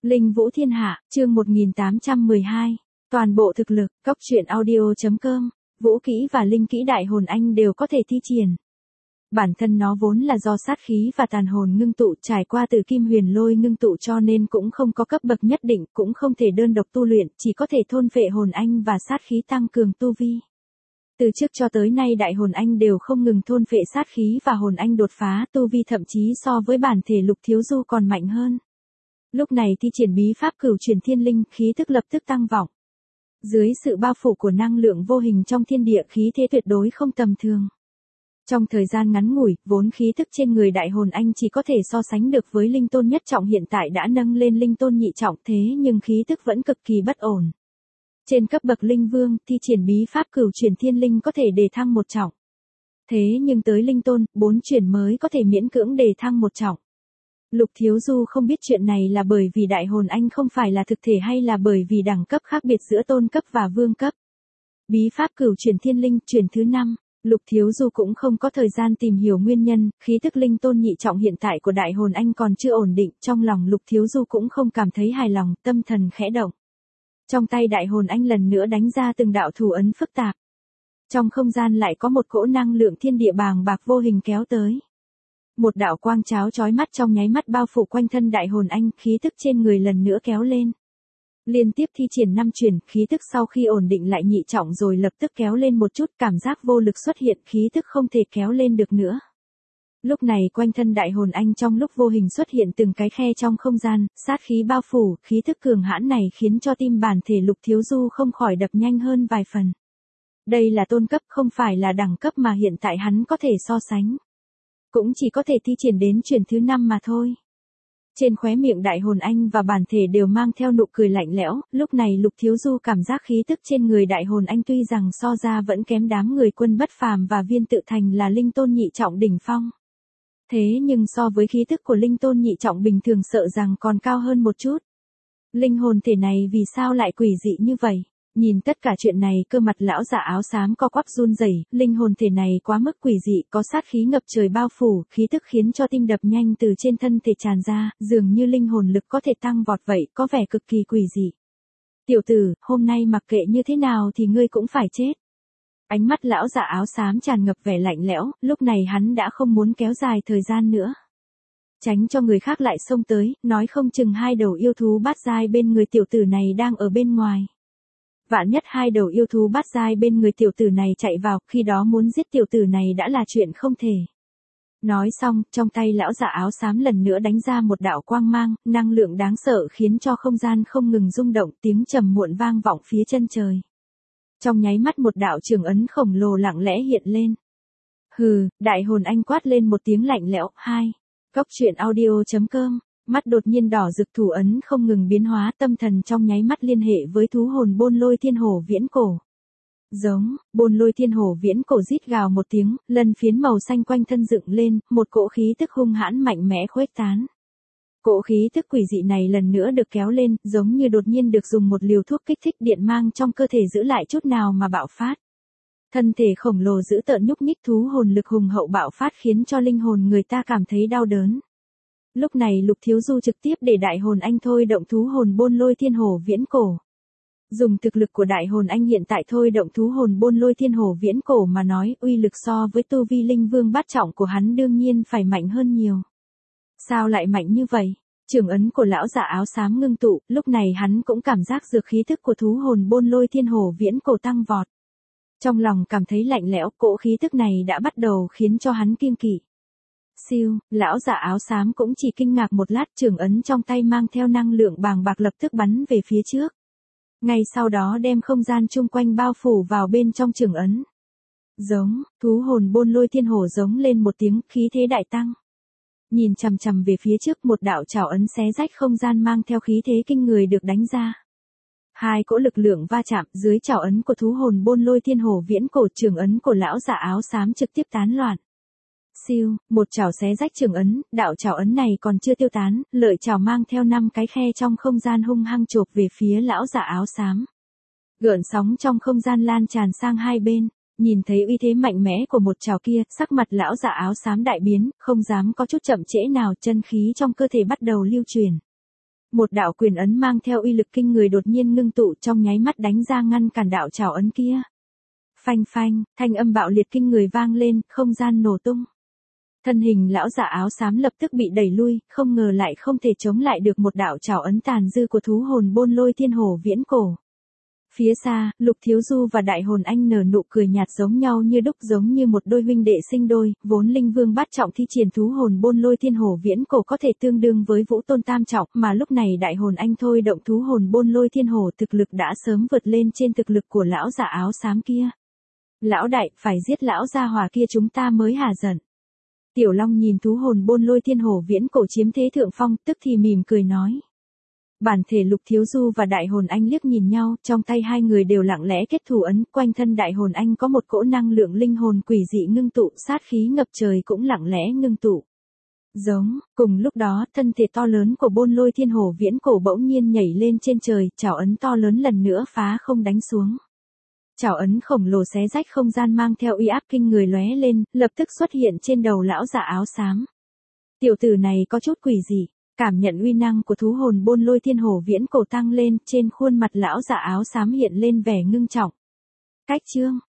Linh Vũ Thiên Hạ, chương 1812. Toàn bộ thực lực, Cốc truyện audio.com, vũ kỹ và linh kỹ đại hồn anh đều có thể thi triển. Bản thân nó vốn là do sát khí và tàn hồn ngưng tụ trải qua từ kim huyền lôi ngưng tụ cho nên cũng không có cấp bậc nhất định, cũng không thể đơn độc tu luyện, chỉ có thể thôn phệ hồn anh và sát khí tăng cường tu vi. Từ trước cho tới nay đại hồn anh đều không ngừng thôn phệ sát khí và hồn anh đột phá tu vi thậm chí so với bản thể Lục Thiếu Du còn mạnh hơn. Lúc này thi triển bí pháp Cửu Truyền Thiên Linh, khí tức lập tức tăng vọng. Dưới sự bao phủ của năng lượng vô hình trong thiên địa, khí thế tuyệt đối không tầm thường. Trong thời gian ngắn ngủi, vốn khí tức trên người đại hồn anh chỉ có thể so sánh được với linh tôn nhất trọng hiện tại đã nâng lên linh tôn nhị trọng, thế nhưng khí tức vẫn cực kỳ bất ổn. Trên cấp bậc linh vương, thi triển bí pháp Cửu Truyền Thiên Linh có thể đề thăng một trọng. Thế nhưng tới linh tôn, 4 chuyển mới có thể miễn cưỡng đề thăng một trọng. Lục Thiếu Du không biết chuyện này là bởi vì đại hồn anh không phải là thực thể hay là bởi vì đẳng cấp khác biệt giữa tôn cấp và vương cấp. Bí pháp Cửu Truyền Thiên Linh, chuyển thứ 5, Lục Thiếu Du cũng không có thời gian tìm hiểu nguyên nhân, khí tức linh tôn nhị trọng hiện tại của đại hồn anh còn chưa ổn định, trong lòng Lục Thiếu Du cũng không cảm thấy hài lòng, tâm thần khẽ động. Trong tay đại hồn anh lần nữa đánh ra từng đạo thủ ấn phức tạp. Trong không gian lại có một cỗ năng lượng thiên địa bàng bạc vô hình kéo tới. Một đạo quang cháo chói mắt trong nháy mắt bao phủ quanh thân đại hồn anh, khí tức trên người lần nữa kéo lên. Liên tiếp thi triển 5 chuyển, khí tức sau khi ổn định lại nhị trọng rồi lập tức kéo lên một chút, cảm giác vô lực xuất hiện, khí tức không thể kéo lên được nữa. Lúc này quanh thân đại hồn anh trong lúc vô hình xuất hiện từng cái khe trong không gian, sát khí bao phủ, khí tức cường hãn này khiến cho tim bản thể Lục Thiếu Du không khỏi đập nhanh hơn vài phần. Đây là tôn cấp, không phải là đẳng cấp mà hiện tại hắn có thể so sánh. Cũng chỉ có thể thi triển đến chuyển thứ 5 mà thôi. Trên khóe miệng đại hồn anh và bản thể đều mang theo nụ cười lạnh lẽo, lúc này Lục Thiếu Du cảm giác khí tức trên người đại hồn anh tuy rằng so ra vẫn kém đám người Quân Bất Phàm và Viên Tự Thành là linh tôn nhị trọng đỉnh phong. Thế nhưng so với khí tức của linh tôn nhị trọng bình thường sợ rằng còn cao hơn một chút. Linh hồn thể này vì sao lại quỷ dị như vậy? Nhìn tất cả chuyện này, cơ mặt lão giả áo xám co quắp run rẩy, linh hồn thể này quá mức quỷ dị, có sát khí ngập trời bao phủ, khí tức khiến cho tim đập nhanh từ trên thân thể tràn ra, dường như linh hồn lực có thể tăng vọt vậy, có vẻ cực kỳ quỷ dị. Tiểu tử, hôm nay mặc kệ như thế nào thì ngươi cũng phải chết. Ánh mắt lão giả áo xám tràn ngập vẻ lạnh lẽo, lúc này hắn đã không muốn kéo dài thời gian nữa. Tránh cho người khác lại xông tới, nói không chừng 2 đầu yêu thú bát giai bên người tiểu tử này đang ở bên ngoài. Vạn nhất 2 đầu yêu thú bát giai bên người tiểu tử này chạy vào, khi đó muốn giết tiểu tử này đã là chuyện không thể. Nói xong, trong tay lão giả áo xám lần nữa đánh ra một đạo quang mang, năng lượng đáng sợ khiến cho không gian không ngừng rung động, tiếng trầm muộn vang vọng phía chân trời. Trong nháy mắt một đạo trường ấn khổng lồ lặng lẽ hiện lên. Hừ, đại hồn anh quát lên một tiếng lạnh lẽo. 2. Cốc truyện audio.com. Mắt đột nhiên đỏ rực, thủ ấn không ngừng biến hóa, tâm thần trong nháy mắt liên hệ với thú hồn Bôn Lôi Thiên Hổ Viễn Cổ. Giống, Bôn Lôi Thiên Hổ Viễn Cổ rít gào một tiếng, lân phiến màu xanh quanh thân dựng lên, một cỗ khí tức hung hãn mạnh mẽ khuếch tán. Cỗ khí tức quỷ dị này lần nữa được kéo lên, giống như đột nhiên được dùng một liều thuốc kích thích điện mang trong cơ thể giữ lại chút nào mà bạo phát. Thân thể khổng lồ dữ tợn nhúc nhích, thú hồn lực hùng hậu bạo phát khiến cho linh hồn người ta cảm thấy đau đớn. Lúc này Lục Thiếu Du trực tiếp để đại hồn anh thôi động thú hồn Bôn Lôi Thiên Hổ Viễn Cổ. Dùng thực lực của đại hồn anh hiện tại thôi động thú hồn Bôn Lôi Thiên Hổ Viễn Cổ mà nói, uy lực so với tu vi linh vương bát trọng của hắn đương nhiên phải mạnh hơn nhiều. Sao lại mạnh như vậy? Trường ấn của lão giả áo xám ngưng tụ, lúc này hắn cũng cảm giác dược khí tức của thú hồn Bôn Lôi Thiên Hổ Viễn Cổ tăng vọt. Trong lòng cảm thấy lạnh lẽo, cỗ khí tức này đã bắt đầu khiến cho hắn kiêng kỵ. Siêu, lão giả áo xám cũng chỉ kinh ngạc một lát, trường ấn trong tay mang theo năng lượng bàng bạc lập tức bắn về phía trước. Ngay sau đó đem không gian chung quanh bao phủ vào bên trong trường ấn. Giống, thú hồn Bôn Lôi Thiên Hổ giống lên một tiếng, khí thế đại tăng. Nhìn chằm chằm về phía trước, một đạo trảo ấn xé rách không gian mang theo khí thế kinh người được đánh ra. 2 cỗ lực lượng va chạm, dưới trảo ấn của thú hồn Bôn Lôi Thiên Hổ Viễn Cổ, trường ấn của lão giả áo xám trực tiếp tán loạn. Siêu, một chảo xé rách trường ấn, đạo chảo ấn này còn chưa tiêu tán, lợi chảo mang theo 5 cái khe trong không gian hung hăng chộp về phía lão giả áo xám. Gợn sóng trong không gian lan tràn sang hai bên, nhìn thấy uy thế mạnh mẽ của một chảo kia, sắc mặt lão giả áo xám đại biến, không dám có chút chậm trễ nào, chân khí trong cơ thể bắt đầu lưu truyền. Một đạo quyền ấn mang theo uy lực kinh người đột nhiên ngưng tụ trong nháy mắt đánh ra ngăn cản đạo trảo ấn kia. Phanh phanh, thanh âm bạo liệt kinh người vang lên, không gian nổ tung. Thân hình lão giả áo xám lập tức bị đẩy lui, không ngờ lại không thể chống lại được một đạo trảo ấn tàn dư của thú hồn Bôn Lôi Thiên Hổ viễn cổ. Phía xa, Lục Thiếu Du và Đại Hồn Anh nở nụ cười nhạt giống nhau như đúc, giống như một đôi huynh đệ sinh đôi, vốn Linh Vương bát trọng thi triển thú hồn Bôn Lôi Thiên Hổ viễn cổ có thể tương đương với Vũ Tôn tam trọng, mà lúc này Đại Hồn Anh thôi động thú hồn Bôn Lôi Thiên Hổ thực lực đã sớm vượt lên trên thực lực của lão giả áo xám kia. Lão đại, phải giết lão gia hỏa kia chúng ta mới hả giận. Tiểu Long nhìn thú hồn Bôn Lôi Thiên Hổ viễn cổ chiếm thế thượng phong, tức thì mỉm cười nói. Bản thể Lục Thiếu Du và Đại Hồn Anh liếc nhìn nhau, trong tay hai người đều lặng lẽ kết thủ ấn, quanh thân Đại Hồn Anh có một cỗ năng lượng linh hồn quỷ dị ngưng tụ, sát khí ngập trời cũng lặng lẽ ngưng tụ. Giống, cùng lúc đó, thân thể to lớn của Bôn Lôi Thiên Hổ viễn cổ bỗng nhiên nhảy lên trên trời, trảo ấn to lớn lần nữa phá không đánh xuống. Trảo ấn khổng lồ xé rách không gian mang theo uy áp kinh người lóe lên, lập tức xuất hiện trên đầu lão giả áo xám. Tiểu tử này có chút quỷ dị. Cảm nhận uy năng của thú hồn Bôn Lôi Thiên Hổ viễn cổ tăng lên, trên khuôn mặt lão giả áo xám hiện lên vẻ ngưng trọng. Cách chương